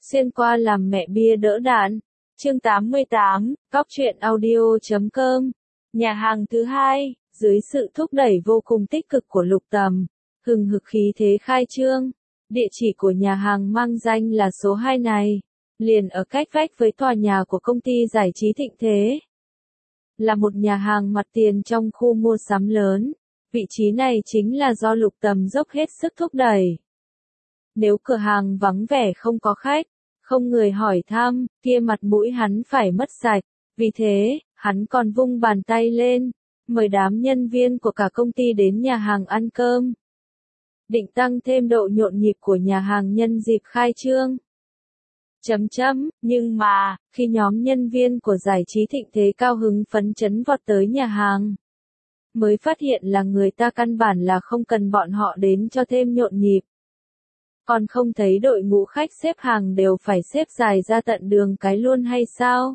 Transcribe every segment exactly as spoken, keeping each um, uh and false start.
Xuyên qua làm mẹ bia đỡ đạn. Chương tám mươi tám, góc truyện audio chấm com. Nhà hàng thứ hai, dưới sự thúc đẩy vô cùng tích cực của Lục Tầm, hừng hực khí thế khai trương. Địa chỉ của nhà hàng mang danh là số hai này, liền ở cách vách với tòa nhà của công ty giải trí Thịnh Thế. Là một nhà hàng mặt tiền trong khu mua sắm lớn, vị trí này chính là do Lục Tầm dốc hết sức thúc đẩy. Nếu cửa hàng vắng vẻ không có khách, không người hỏi thăm, kia mặt mũi hắn phải mất sạch. Vì thế, hắn còn vung bàn tay lên, mời đám nhân viên của cả công ty đến nhà hàng ăn cơm. Định tăng thêm độ nhộn nhịp của nhà hàng nhân dịp khai trương. Chấm chấm, nhưng mà, khi nhóm nhân viên của giải trí Thịnh Thế cao hứng phấn chấn vọt tới nhà hàng, mới phát hiện là người ta căn bản là không cần bọn họ đến cho thêm nhộn nhịp. Còn không thấy đội ngũ khách xếp hàng đều phải xếp dài ra tận đường cái luôn hay sao?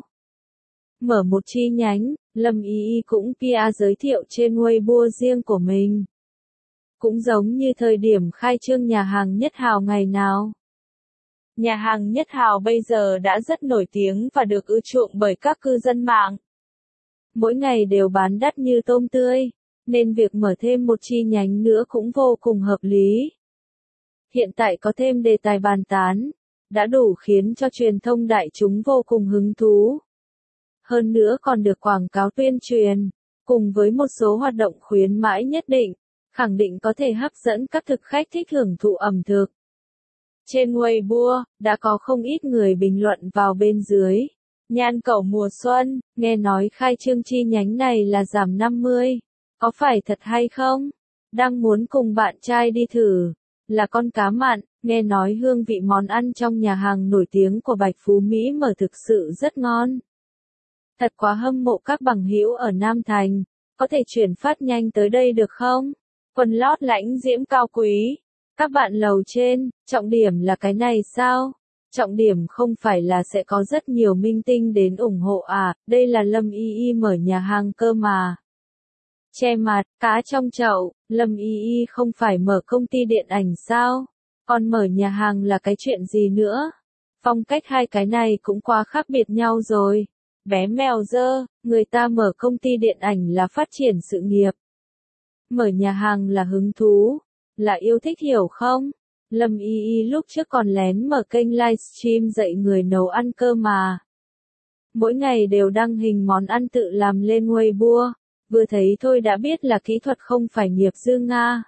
Mở một chi nhánh, Lâm Y Y cũng pê e giới thiệu trên Weibo riêng của mình. Cũng giống như thời điểm khai trương nhà hàng Nhất Hào ngày nào. Nhà hàng Nhất Hào bây giờ đã rất nổi tiếng và được ưa chuộng bởi các cư dân mạng. Mỗi ngày đều bán đắt như tôm tươi, nên việc mở thêm một chi nhánh nữa cũng vô cùng hợp lý. Hiện tại có thêm đề tài bàn tán, đã đủ khiến cho truyền thông đại chúng vô cùng hứng thú. Hơn nữa còn được quảng cáo tuyên truyền, cùng với một số hoạt động khuyến mãi nhất định, khẳng định có thể hấp dẫn các thực khách thích hưởng thụ ẩm thực. Trên Weibo, đã có không ít người bình luận vào bên dưới. Nhan cẩu mùa xuân, nghe nói khai trương chi nhánh này là giảm năm mươi. Có phải thật hay không? Đang muốn cùng bạn trai đi thử. Là con cá mặn, nghe nói hương vị món ăn trong nhà hàng nổi tiếng của Bạch Phú Mỹ mở thực sự rất ngon. Thật quá hâm mộ các bằng hữu ở Nam Thành, có thể chuyển phát nhanh tới đây được không? Quần lót lãnh diễm cao quý. Các bạn lầu trên, trọng điểm là cái này sao? Trọng điểm không phải là sẽ có rất nhiều minh tinh đến ủng hộ à, đây là Lâm Y Y mở nhà hàng cơ mà. Che mặt, cá trong chậu, Lâm Y Y không phải mở công ty điện ảnh sao? Còn mở nhà hàng là cái chuyện gì nữa? Phong cách hai cái này cũng quá khác biệt nhau rồi. Bé mèo dơ, người ta mở công ty điện ảnh là phát triển sự nghiệp. Mở nhà hàng là hứng thú, là yêu thích hiểu không? Lâm Y Y lúc trước còn lén mở kênh livestream dạy người nấu ăn cơ mà. Mỗi ngày đều đăng hình món ăn tự làm lên Weibo. Vừa thấy thôi đã biết là kỹ thuật không phải nghiệp dư Nga.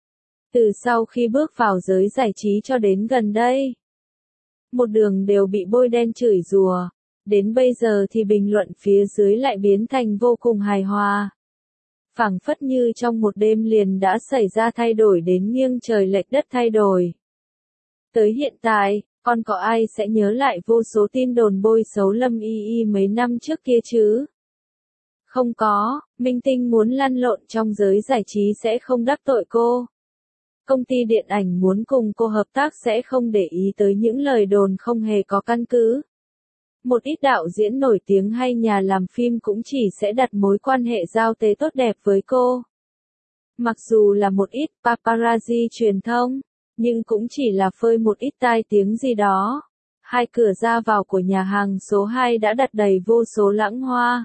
Từ sau khi bước vào giới giải trí cho đến gần đây, một đường đều bị bôi đen chửi rủa. Đến bây giờ thì bình luận phía dưới lại biến thành vô cùng hài hòa. Phảng phất như trong một đêm liền đã xảy ra thay đổi đến nghiêng trời lệch đất thay đổi. Tới hiện tại, còn có ai sẽ nhớ lại vô số tin đồn bôi xấu Lâm Y Y mấy năm trước kia chứ? Không có, minh tinh muốn lăn lộn trong giới giải trí sẽ không đắc tội cô. Công ty điện ảnh muốn cùng cô hợp tác sẽ không để ý tới những lời đồn không hề có căn cứ. Một ít đạo diễn nổi tiếng hay nhà làm phim cũng chỉ sẽ đặt mối quan hệ giao tế tốt đẹp với cô. Mặc dù là một ít paparazzi truyền thông, nhưng cũng chỉ là phơi một ít tai tiếng gì đó. Hai cửa ra vào của nhà hàng số hai đã đặt đầy vô số lãng hoa.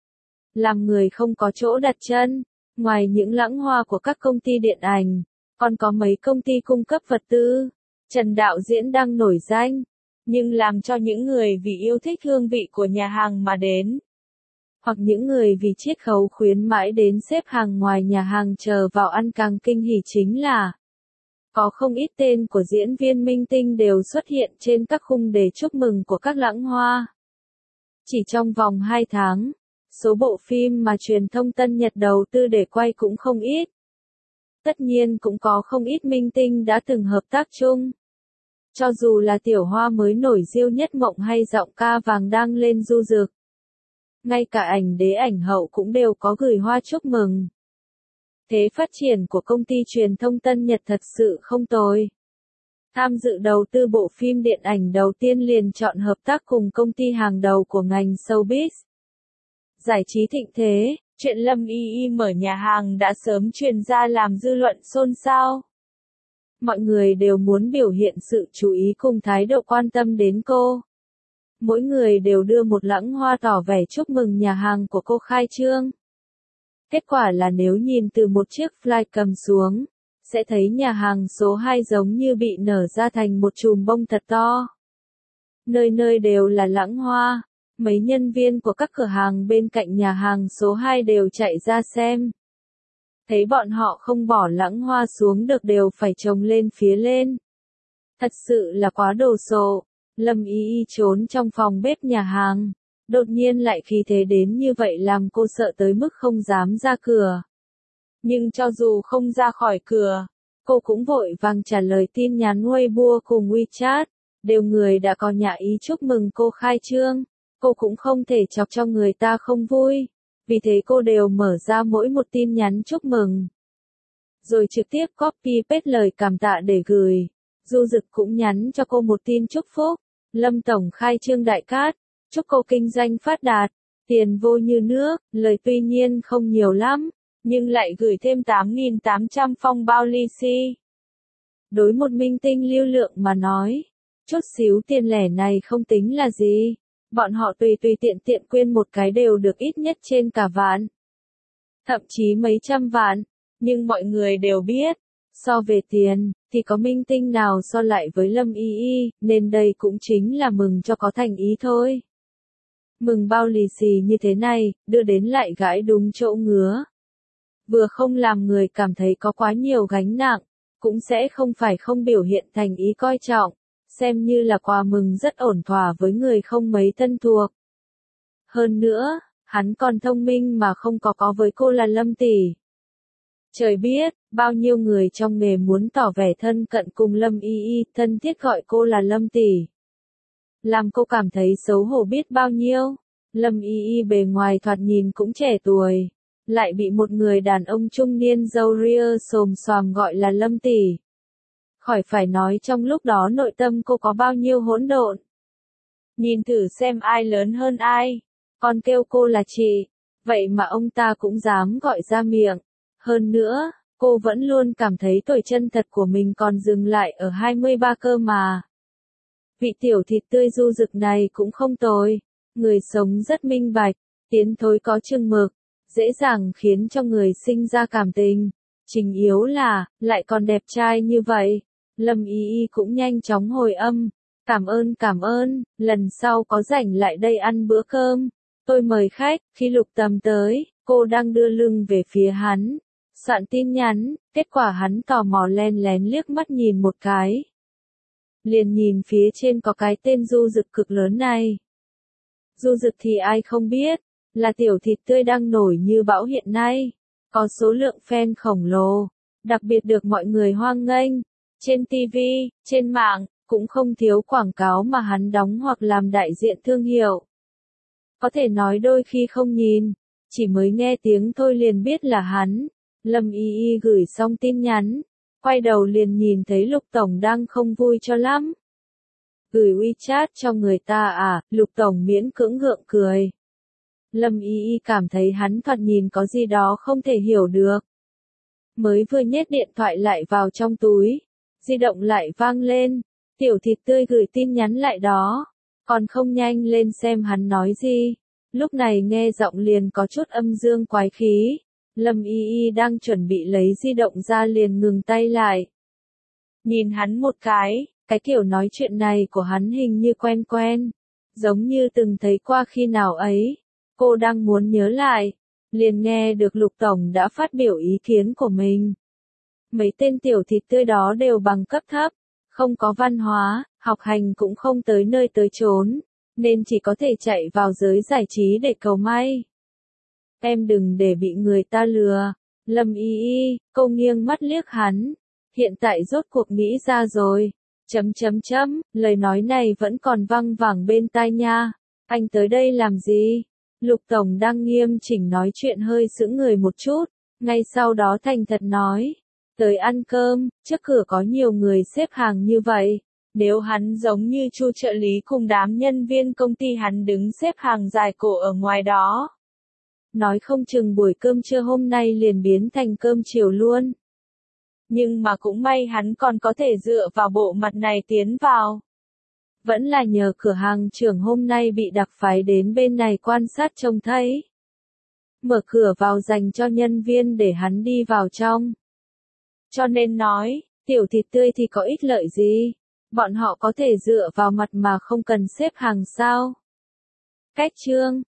Làm người không có chỗ đặt chân, ngoài những lãng hoa của các công ty điện ảnh, còn có mấy công ty cung cấp vật tư. Trần đạo diễn đang nổi danh, nhưng làm cho những người vì yêu thích hương vị của nhà hàng mà đến. Hoặc những người vì chiết khấu khuyến mãi đến xếp hàng ngoài nhà hàng chờ vào ăn càng kinh hỉ chính là có không ít tên của diễn viên minh tinh đều xuất hiện trên các khung để chúc mừng của các lãng hoa. Chỉ trong vòng hai tháng, số bộ phim mà truyền thông Tân Nhật đầu tư để quay cũng không ít. Tất nhiên cũng có không ít minh tinh đã từng hợp tác chung. Cho dù là Tiểu Hoa mới nổi Diêu Nhất Mộng hay giọng ca vàng đang lên du dực. Ngay cả ảnh đế ảnh hậu cũng đều có gửi hoa chúc mừng. Thế phát triển của công ty truyền thông Tân Nhật thật sự không tồi. Tham dự đầu tư bộ phim điện ảnh đầu tiên liền chọn hợp tác cùng công ty hàng đầu của ngành showbiz. Giải trí Thịnh Thế, chuyện Lâm Y Y mở nhà hàng đã sớm truyền ra làm dư luận xôn xao. Mọi người đều muốn biểu hiện sự chú ý cùng thái độ quan tâm đến cô. Mỗi người đều đưa một lẵng hoa tỏ vẻ chúc mừng nhà hàng của cô khai trương. Kết quả là nếu nhìn từ một chiếc fly cầm xuống, sẽ thấy nhà hàng số hai giống như bị nở ra thành một chùm bông thật to. Nơi nơi đều là lẵng hoa, mấy nhân viên của các cửa hàng bên cạnh nhà hàng số hai đều chạy ra xem. Thấy bọn họ không bỏ lẵng hoa xuống được đều phải trồng lên phía lên. Thật sự là quá đồ sộ. Lâm Y Y trốn trong phòng bếp nhà hàng. Đột nhiên lại khí thế đến như vậy làm cô sợ tới mức không dám ra cửa. Nhưng cho dù không ra khỏi cửa, cô cũng vội vàng trả lời tin nhắn Weibo cùng WeChat. Đều người đã có nhà ý chúc mừng cô khai trương. Cô cũng không thể chọc cho người ta không vui. Vì thế cô đều mở ra mỗi một tin nhắn chúc mừng. Rồi trực tiếp copy paste lời cảm tạ để gửi. Du Dực cũng nhắn cho cô một tin chúc phúc. Lâm Tổng khai trương đại cát. Chúc cô kinh doanh phát đạt. Tiền vô như nước. Lời tuy nhiên không nhiều lắm. Nhưng lại gửi thêm tám nghìn tám trăm phong bao lì xì. Đối một minh tinh lưu lượng mà nói. Chút xíu tiền lẻ này không tính là gì. Bọn họ tùy tùy tiện tiện quyên một cái đều được ít nhất trên cả vạn. Thậm chí mấy trăm vạn. Nhưng mọi người đều biết. So về tiền, thì có minh tinh nào so lại với Lâm Y Y, nên đây cũng chính là mừng cho có thành ý thôi. Mừng bao lì xì như thế này, đưa đến lại gãi đúng chỗ ngứa. Vừa không làm người cảm thấy có quá nhiều gánh nặng, cũng sẽ không phải không biểu hiện thành ý coi trọng, xem như là quà mừng rất ổn thỏa với người không mấy thân thuộc. Hơn nữa, hắn còn thông minh mà không có có với cô là Lâm tỷ. Trời biết, bao nhiêu người trong nghề muốn tỏ vẻ thân cận cùng Lâm Y Y, thân thiết gọi cô là Lâm tỷ. Làm cô cảm thấy xấu hổ biết bao nhiêu. Lâm Y Y bề ngoài thoạt nhìn cũng trẻ tuổi, lại bị một người đàn ông trung niên râu ria xồm xoàm gọi là Lâm tỷ. Khỏi phải nói trong lúc đó nội tâm cô có bao nhiêu hỗn độn. Nhìn thử xem ai lớn hơn ai, còn kêu cô là chị, vậy mà ông ta cũng dám gọi ra miệng. Hơn nữa, cô vẫn luôn cảm thấy tuổi chân thật của mình còn dừng lại ở hai mươi ba cơ mà. Vị tiểu thịt tươi Du Dực này cũng không tồi, người sống rất minh bạch, tiến thối có chừng mực, dễ dàng khiến cho người sinh ra cảm tình. Chính yếu là, lại còn đẹp trai như vậy. Lâm Y Y cũng nhanh chóng hồi âm, cảm ơn cảm ơn, lần sau có rảnh lại đây ăn bữa cơm. Tôi mời khách. Khi Lục Tầm tới, cô đang đưa lưng về phía hắn. Soạn tin nhắn, kết quả hắn tò mò len lén liếc mắt nhìn một cái. Liền nhìn phía trên có cái tên Du Dực cực lớn này. Du Dực thì ai không biết, là tiểu thịt tươi đang nổi như bão hiện nay. Có số lượng fan khổng lồ, đặc biệt được mọi người hoan nghênh. Trên ti vi, trên mạng, cũng không thiếu quảng cáo mà hắn đóng hoặc làm đại diện thương hiệu. Có thể nói đôi khi không nhìn, chỉ mới nghe tiếng thôi liền biết là hắn. Lâm Y Y gửi xong tin nhắn, quay đầu liền nhìn thấy Lục Tổng đang không vui cho lắm. Gửi WeChat cho người ta à, Lục Tổng miễn cưỡng gượng cười. Lâm Y Y cảm thấy hắn thoạt nhìn có gì đó không thể hiểu được. Mới vừa nhét điện thoại lại vào trong túi, di động lại vang lên, tiểu thịt tươi gửi tin nhắn lại đó, còn không nhanh lên xem hắn nói gì. Lúc này nghe giọng liền có chút âm dương quái khí. Lâm Y Y đang chuẩn bị lấy di động ra liền ngừng tay lại. Nhìn hắn một cái, cái kiểu nói chuyện này của hắn hình như quen quen, giống như từng thấy qua khi nào ấy. Cô đang muốn nhớ lại, liền nghe được Lục Tổng đã phát biểu ý kiến của mình. Mấy tên tiểu thịt tươi đó đều bằng cấp thấp, không có văn hóa, học hành cũng không tới nơi tới chốn, nên chỉ có thể chạy vào giới giải trí để cầu may. Em đừng để bị người ta lừa. Lâm Y Y, cô nghiêng mắt liếc hắn. Hiện tại rốt cuộc nghĩ ra rồi. Chấm chấm chấm, lời nói này vẫn còn văng vẳng bên tai nha. Anh tới đây làm gì? Lục Tổng đang nghiêm chỉnh nói chuyện hơi sững người một chút. Ngay sau đó thành thật nói. Tới ăn cơm, trước cửa có nhiều người xếp hàng như vậy. Nếu hắn giống như Chu trợ lý cùng đám nhân viên công ty hắn đứng xếp hàng dài cổ ở ngoài đó. Nói không chừng buổi cơm trưa hôm nay liền biến thành cơm chiều luôn. Nhưng mà cũng may hắn còn có thể dựa vào bộ mặt này tiến vào. Vẫn là nhờ cửa hàng trưởng hôm nay bị đặc phái đến bên này quan sát trông thấy. Mở cửa vào dành cho nhân viên để hắn đi vào trong. Cho nên nói, tiểu thịt tươi thì có ích lợi gì? Bọn họ có thể dựa vào mặt mà không cần xếp hàng sao? Cách chương